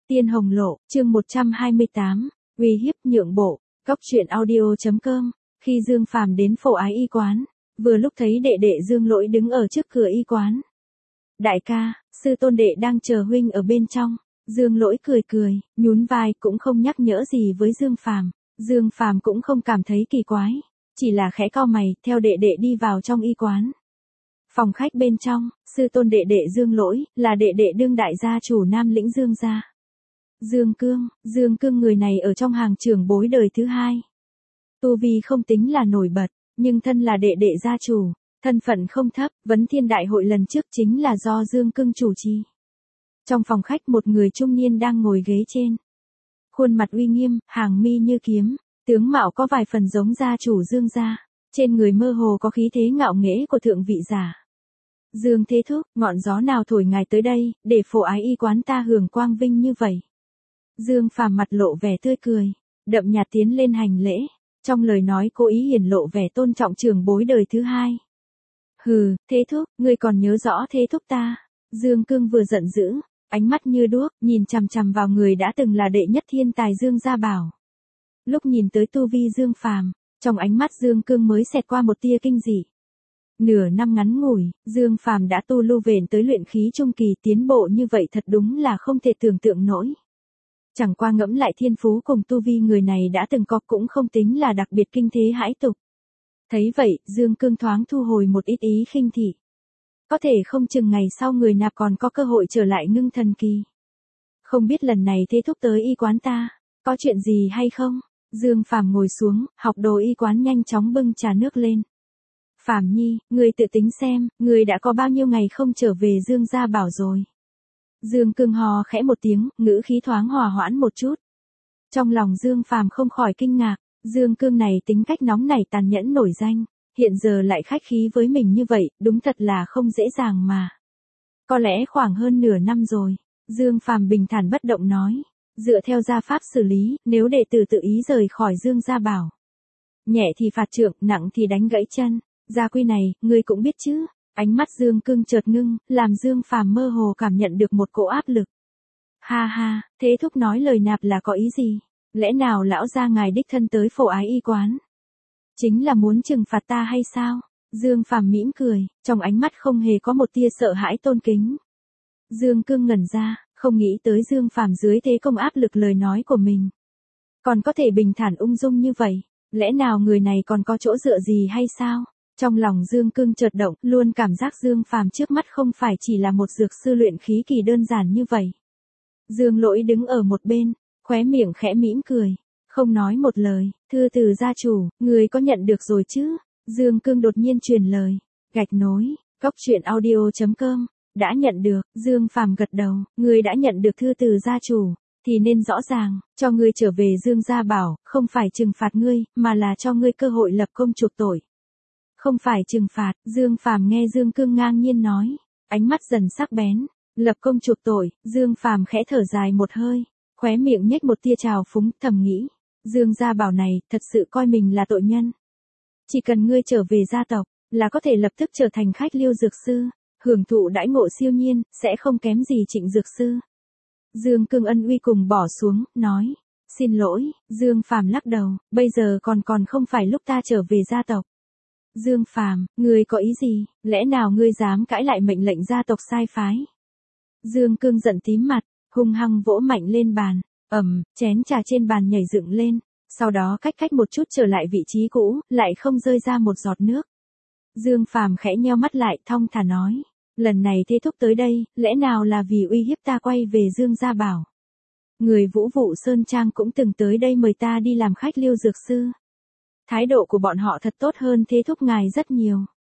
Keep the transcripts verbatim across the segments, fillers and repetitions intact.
Tiên Hồng Lộ, chương một trăm hai mươi tám, uy hiếp nhượng bộ, cóc truyện audio chấm com. Khi Dương Phàm đến Phổ Ái y quán, vừa lúc thấy đệ đệ Dương Lỗi đứng ở trước cửa y quán. Đại ca, sư tôn đệ đang chờ huynh ở bên trong. Dương Lỗi cười cười, nhún vai cũng không nhắc nhở gì với Dương Phàm. Dương Phàm cũng không cảm thấy kỳ quái, chỉ là khẽ cau mày, theo đệ đệ đi vào trong y quán. Phòng khách bên trong, sư tôn đệ đệ Dương Lỗi, là đệ đệ đương đại gia chủ Nam Lĩnh Dương gia. Dương Cương, Dương Cương người này ở trong hàng trưởng bối đời thứ hai. Tu vi không tính là nổi bật, nhưng thân là đệ đệ gia chủ, thân phận không thấp, vấn thiên đại hội lần trước chính là do Dương Cương chủ trì. Trong phòng khách một người trung niên đang ngồi ghế trên. Khuôn mặt uy nghiêm, hàng mi như kiếm, tướng mạo có vài phần giống gia chủ Dương gia, trên người mơ hồ có khí thế ngạo nghễ của thượng vị giả. Dương Thế Thúc, ngọn gió nào thổi ngài tới đây, để Phổ Ái y quán ta hưởng quang vinh như vậy. Dương Phàm mặt lộ vẻ tươi cười, đậm nhạt tiến lên hành lễ, trong lời nói cố ý hiển lộ vẻ tôn trọng trưởng bối đời thứ hai. Hừ, Thế Thúc, ngươi còn nhớ rõ Thế Thúc ta. Dương Cương vừa giận dữ, ánh mắt như đuốc, nhìn chằm chằm vào người đã từng là đệ nhất thiên tài Dương gia bảo. Lúc nhìn tới tu vi Dương Phàm, trong ánh mắt Dương Cương mới xẹt qua một tia kinh dị. Nửa năm ngắn ngủi, Dương Phàm đã tu lưu vền tới luyện khí trung kỳ, tiến bộ như vậy thật đúng là không thể tưởng tượng nổi. Chẳng qua ngẫm lại thiên phú cùng tu vi người này đã từng có cũng không tính là đặc biệt kinh thế hãi tục. Thấy vậy, Dương Cương thoáng thu hồi một ít ý khinh thị. Có thể không chừng ngày sau người nạp còn có cơ hội trở lại ngưng thần kỳ. Không biết lần này Thế Thúc tới y quán ta, có chuyện gì hay không? Dương Phàm ngồi xuống, học đồ y quán nhanh chóng bưng trà nước lên. Phàm Nhi, người tự tính xem, người đã có bao nhiêu ngày không trở về Dương gia bảo rồi. Dương Cương hò khẽ một tiếng, ngữ khí thoáng hòa hoãn một chút. Trong lòng Dương Phàm không khỏi kinh ngạc, Dương Cương này tính cách nóng nảy tàn nhẫn nổi danh, hiện giờ lại khách khí với mình như vậy, đúng thật là không dễ dàng mà. Có lẽ khoảng hơn nửa năm rồi, Dương Phàm bình thản bất động nói, dựa theo gia pháp xử lý, nếu đệ tử tự ý rời khỏi Dương gia bảo, nhẹ thì phạt trượng, nặng thì đánh gãy chân. Gia quy này, ngươi cũng biết chứ? Ánh mắt Dương Cương chợt ngưng, làm Dương Phàm mơ hồ cảm nhận được một cỗ áp lực. Ha ha, Thế Thúc nói lời nạp là có ý gì? Lẽ nào lão gia ngài đích thân tới Phổ Ái y quán? Chính là muốn trừng phạt ta hay sao? Dương Phàm mỉm cười, trong ánh mắt không hề có một tia sợ hãi tôn kính. Dương Cương ngẩn ra, không nghĩ tới Dương Phàm dưới thế công áp lực lời nói của mình, còn có thể bình thản ung dung như vậy. Lẽ nào người này còn có chỗ dựa gì hay sao? Trong lòng Dương Cương chợt động, luôn cảm giác Dương Phàm trước mắt không phải chỉ là một dược sư luyện khí kỳ đơn giản như vậy. Dương Lỗi đứng ở một bên, khóe miệng khẽ mỉm cười, không nói một lời. Thư từ gia chủ, người có nhận được rồi chứ? Dương Cương đột nhiên truyền lời. Gạch nối, cóc truyện audio chấm com, đã nhận được. Dương Phàm gật đầu, người đã nhận được thư từ gia chủ, thì nên rõ ràng, cho ngươi trở về Dương gia bảo, không phải trừng phạt ngươi, mà là cho ngươi cơ hội lập công chuộc tội. Không phải trừng phạt, Dương Phàm nghe Dương Cương ngang nhiên nói, ánh mắt dần sắc bén. Lập công chuộc tội, Dương Phàm khẽ thở dài một hơi, khóe miệng nhếch một tia trào phúng, thầm nghĩ, Dương gia bảo này, thật sự coi mình là tội nhân. Chỉ cần ngươi trở về gia tộc, là có thể lập tức trở thành khách liêu dược sư, hưởng thụ đãi ngộ siêu nhiên, sẽ không kém gì Trịnh dược sư. Dương Cương ân uy cùng bỏ xuống, nói, xin lỗi. Dương Phàm lắc đầu, bây giờ còn còn không phải lúc ta trở về gia tộc. Dương Phàm, ngươi có ý gì? Lẽ nào ngươi dám cãi lại mệnh lệnh gia tộc sai phái? Dương Cương giận tím mặt, hung hăng vỗ mạnh lên bàn, ầm, chén trà trên bàn nhảy dựng lên, sau đó cách cách một chút trở lại vị trí cũ, lại không rơi ra một giọt nước. Dương Phàm khẽ nheo mắt lại, thong thả nói, lần này Thế Thúc tới đây, lẽ nào là vì uy hiếp ta quay về Dương gia bảo? Người Vũ Vụ Sơn Trang cũng từng tới đây mời ta đi làm khách liêu dược sư. Thái độ của bọn họ thật tốt hơn Thế Thúc ngài rất nhiều.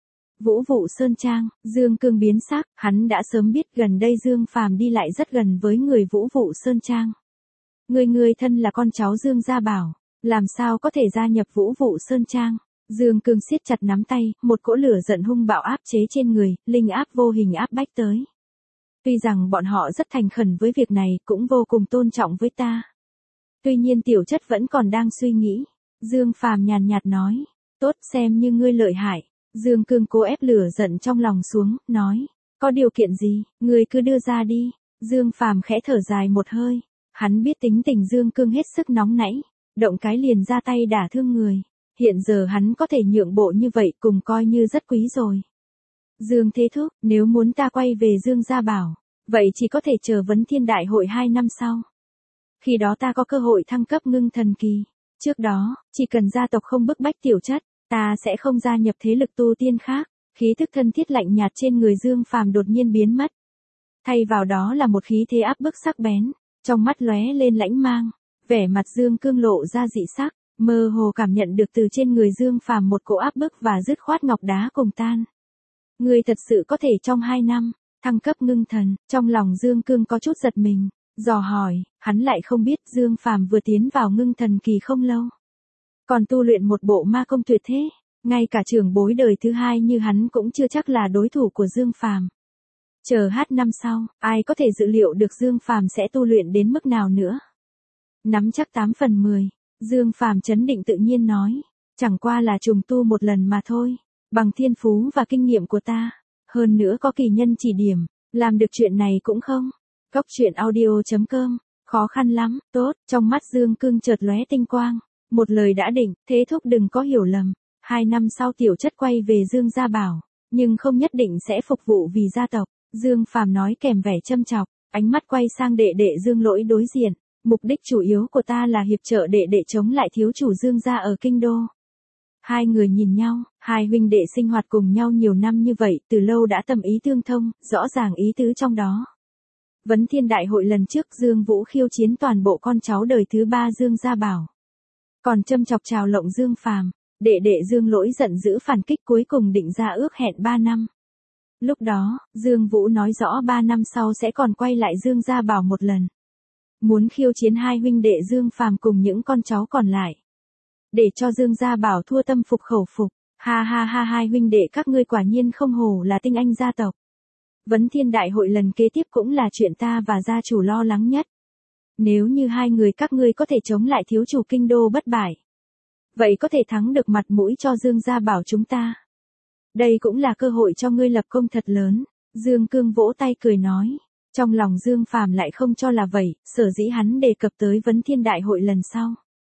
Vũ Vụ Sơn Trang, Dương Cương biến sắc, hắn đã sớm biết gần đây Dương Phàm đi lại rất gần với người Vũ Vụ Sơn Trang. Người người thân là con cháu Dương gia bảo, làm sao có thể gia nhập Vũ Vụ Sơn Trang? Dương Cương siết chặt nắm tay, một cỗ lửa giận hung bạo áp chế trên người, linh áp vô hình áp bách tới. Tuy rằng bọn họ rất thành khẩn với việc này, cũng vô cùng tôn trọng với ta. Tuy nhiên tiểu chất vẫn còn đang suy nghĩ. Dương Phàm nhàn nhạt nói, tốt, xem như ngươi lợi hại. Dương Cương cố ép lửa giận trong lòng xuống, nói, có điều kiện gì, ngươi cứ đưa ra đi. Dương Phàm khẽ thở dài một hơi, Hắn biết tính tình Dương Cương hết sức nóng nảy, động cái liền ra tay đả thương người. Hiện giờ hắn có thể nhượng bộ như vậy cùng coi như rất quý rồi. Dương Thế Thúc, nếu muốn ta quay về Dương gia bảo, vậy chỉ có thể chờ vấn thiên đại hội hai năm sau. Khi đó ta có cơ hội thăng cấp ngưng thần kỳ. Trước đó, chỉ cần gia tộc không bức bách tiểu chất, ta sẽ không gia nhập thế lực tu tiên khác. Khí thức thân thiết lạnh nhạt trên người Dương Phàm đột nhiên biến mất. Thay vào đó là một khí thế áp bức sắc bén, trong mắt lóe lên lãnh mang, vẻ mặt Dương Cương lộ ra dị sắc, mơ hồ cảm nhận được từ trên người Dương Phàm một cỗ áp bức và dứt khoát ngọc đá cùng tan. Ngươi thật sự có thể trong hai năm, thăng cấp ngưng thần, trong lòng Dương Cương có chút giật mình, dò hỏi, hắn lại không biết Dương Phàm vừa tiến vào ngưng thần kỳ không lâu. Còn tu luyện một bộ ma công tuyệt thế, ngay cả trưởng bối đời thứ hai như hắn cũng chưa chắc là đối thủ của Dương Phàm. Chờ hát năm sau, ai có thể dự liệu được Dương Phàm sẽ tu luyện đến mức nào nữa. Nắm chắc tám phần mười, Dương Phàm trấn định tự nhiên nói, chẳng qua là trùng tu một lần mà thôi, bằng thiên phú và kinh nghiệm của ta, hơn nữa có kỳ nhân chỉ điểm, làm được chuyện này cũng không. Cốc truyện audio chấm com, khó khăn lắm, tốt, trong mắt Dương Cương chợt lóe tinh quang, một lời đã định, Thế Thúc đừng có hiểu lầm, hai năm sau tiểu chất quay về Dương gia bảo, nhưng không nhất định sẽ phục vụ vì gia tộc. Dương Phàm nói kèm vẻ châm chọc, ánh mắt quay sang đệ đệ Dương Lỗi đối diện, mục đích chủ yếu của ta là hiệp trợ đệ đệ chống lại thiếu chủ Dương gia ở kinh đô. Hai người nhìn nhau, hai huynh đệ sinh hoạt cùng nhau nhiều năm như vậy, từ lâu đã tâm ý tương thông, rõ ràng ý tứ trong đó. Vấn thiên đại hội lần trước Dương Vũ khiêu chiến toàn bộ con cháu đời thứ ba Dương gia bảo. Còn châm chọc trào lộng Dương Phàm, đệ đệ Dương Lỗi giận dữ phản kích cuối cùng định ra ước hẹn ba năm. Lúc đó, Dương Vũ nói rõ ba năm sau sẽ còn quay lại Dương gia bảo một lần. Muốn khiêu chiến hai huynh đệ Dương Phàm cùng những con cháu còn lại. Để cho Dương gia bảo thua tâm phục khẩu phục. Ha ha ha, hai huynh đệ các ngươi quả nhiên không hổ là tinh anh gia tộc. Vấn thiên đại hội lần kế tiếp cũng là chuyện ta và gia chủ lo lắng nhất. Nếu như hai người các ngươi có thể chống lại thiếu chủ kinh đô bất bại, vậy có thể thắng được mặt mũi cho Dương gia bảo chúng ta. Đây cũng là cơ hội cho ngươi lập công thật lớn. Dương Cương vỗ tay cười nói. Trong lòng Dương Phàm lại không cho là vậy, sở dĩ hắn đề cập tới vấn thiên đại hội lần sau.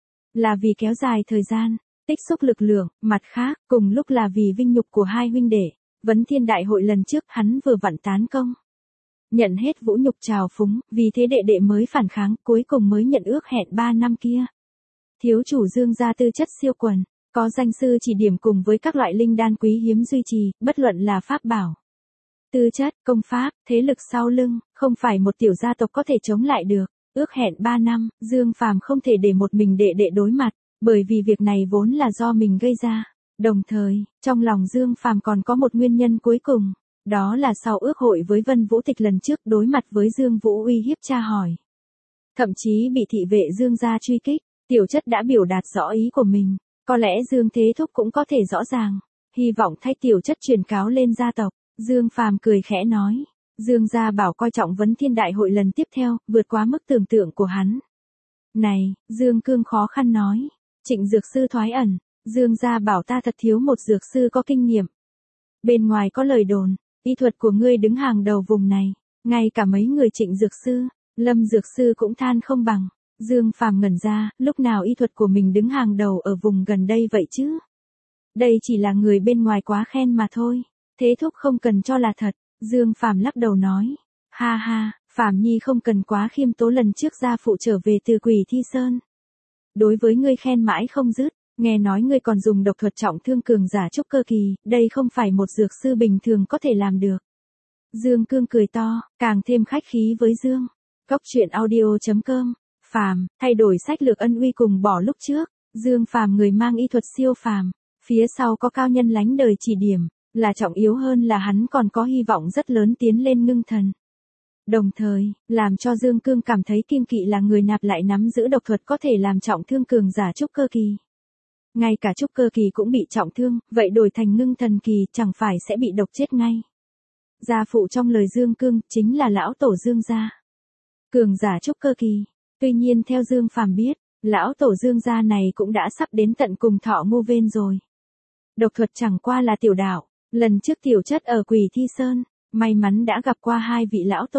Là vì kéo dài thời gian, tích xúc lực lượng, mặt khác, cùng lúc là vì vinh nhục của hai huynh đệ. Vấn thiên đại hội lần trước hắn vừa vặn tán công. Nhận hết vũ nhục trào phúng, vì thế đệ đệ mới phản kháng, cuối cùng mới nhận ước hẹn ba năm kia. Thiếu chủ Dương gia tư chất siêu quần. Có danh sư chỉ điểm cùng với các loại linh đan quý hiếm duy trì, bất luận là pháp bảo, tư chất, công pháp, thế lực sau lưng, không phải một tiểu gia tộc có thể chống lại được. Ước hẹn ba năm, Dương Phàm không thể để một mình đệ đệ đối mặt, bởi vì việc này vốn là do mình gây ra. Đồng thời, trong lòng Dương Phàm còn có một nguyên nhân cuối cùng, đó là sau ước hội với Vân Vũ Tịch lần trước đối mặt với Dương Vũ uy hiếp tra hỏi. Thậm chí bị thị vệ Dương gia truy kích, tiểu chất đã biểu đạt rõ ý của mình. Có lẽ Dương Thế Thúc cũng có thể rõ ràng, hy vọng thay tiểu chất truyền cáo lên gia tộc. Dương Phàm cười khẽ nói, Dương gia bảo coi trọng vấn thiên đại hội lần tiếp theo, vượt quá mức tưởng tượng của hắn. Này, Dương Cương khó khăn nói, Trịnh dược sư thoái ẩn, Dương gia bảo ta thật thiếu một dược sư có kinh nghiệm. Bên ngoài có lời đồn, y thuật của ngươi đứng hàng đầu vùng này, ngay cả mấy người Trịnh dược sư, Lâm dược sư cũng than không bằng. Dương Phàm ngẩn ra, lúc nào y thuật của mình đứng hàng đầu ở vùng gần đây vậy chứ? Đây chỉ là người bên ngoài quá khen mà thôi. Thế Thúc không cần cho là thật. Dương Phàm lắc đầu nói. Ha ha, Phàm Nhi không cần quá khiêm tốn, lần trước gia phụ trở về từ Quỷ Thi Sơn. Đối với ngươi khen mãi không dứt, nghe nói ngươi còn dùng độc thuật trọng thương cường giả trúc cơ kỳ, đây không phải một dược sư bình thường có thể làm được. Dương Cương cười to, càng thêm khách khí với Dương. Cốc truyện audio chấm com. Phàm, thay đổi sách lược ân uy cùng bỏ lúc trước, Dương Phàm người mang y thuật siêu phàm, phía sau có cao nhân lánh đời chỉ điểm, là trọng yếu hơn là hắn còn có hy vọng rất lớn tiến lên ngưng thần. Đồng thời, làm cho Dương Cương cảm thấy kiêng kỵ là người nạp lại nắm giữ độc thuật có thể làm trọng thương cường giả trúc cơ kỳ. Ngay cả trúc cơ kỳ cũng bị trọng thương, vậy đổi thành ngưng thần kỳ chẳng phải sẽ bị độc chết ngay. Gia phụ trong lời Dương Cương chính là lão tổ Dương gia. Cường giả trúc cơ kỳ. Tuy nhiên theo Dương Phàm biết, lão tổ Dương gia này cũng đã sắp đến tận cùng thọ ngô vên rồi. Độc thuật chẳng qua là tiểu đạo, lần trước tiểu chất ở Quỷ Thi Sơn, may mắn đã gặp qua hai vị lão tổ,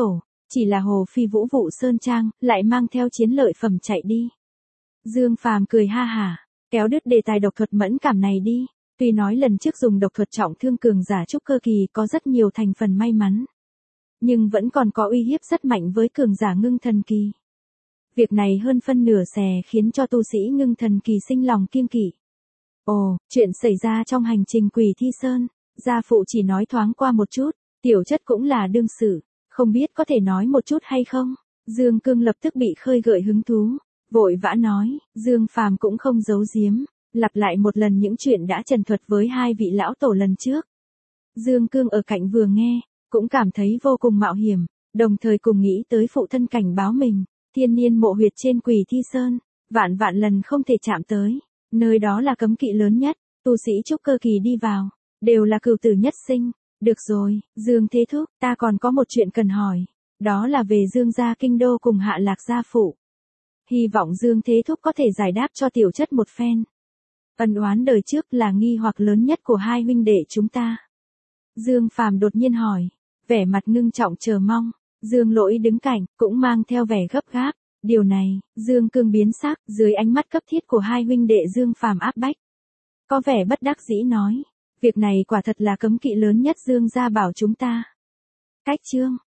Chỉ là Hồ Phi Vũ vụ sơn trang, lại mang theo chiến lợi phẩm chạy đi. Dương Phàm cười ha hả, kéo đứt đề tài độc thuật mẫn cảm này đi. Tuy nói lần trước dùng độc thuật trọng thương cường giả trúc cơ kỳ có rất nhiều thành phần may mắn, nhưng vẫn còn có uy hiếp rất mạnh với cường giả ngưng thần kỳ. Việc này hơn phân nửa xè khiến cho tu sĩ ngưng thần kỳ sinh lòng kiêng kỵ. Ồ, chuyện xảy ra trong hành trình Quỷ Thi Sơn, gia phụ chỉ nói thoáng qua một chút, tiểu chất cũng là đương sự, không biết có thể nói một chút hay không? Dương Cương lập tức bị khơi gợi hứng thú, vội vã nói, Dương Phàm cũng không giấu giếm, lặp lại một lần những chuyện đã trần thuật với hai vị lão tổ lần trước. Dương Cương ở cạnh vừa nghe, cũng cảm thấy vô cùng mạo hiểm, đồng thời cùng nghĩ tới phụ thân cảnh báo mình, thiên niên mộ huyệt trên Quỷ Thi Sơn, vạn vạn lần không thể chạm tới, nơi đó là cấm kỵ lớn nhất, tu sĩ trúc cơ kỳ đi vào, đều là cửu tử nhất sinh. Được rồi, Dương Thế Thúc, ta còn có một chuyện cần hỏi, đó là về Dương gia kinh đô cùng Hạ Lạc gia phụ. Hy vọng Dương Thế Thúc có thể giải đáp cho tiểu chất một phen. Ân oán đời trước là nghi hoặc lớn nhất của hai huynh đệ chúng ta. Dương Phàm đột nhiên hỏi, vẻ mặt ngưng trọng chờ mong, Dương Lỗi đứng cạnh, cũng mang theo vẻ gấp gáp, điều này, Dương Cương biến sắc, dưới ánh mắt cấp thiết của hai huynh đệ Dương Phàm áp bách. Có vẻ bất đắc dĩ nói, việc này quả thật là cấm kỵ lớn nhất Dương gia bảo chúng ta. Cách chương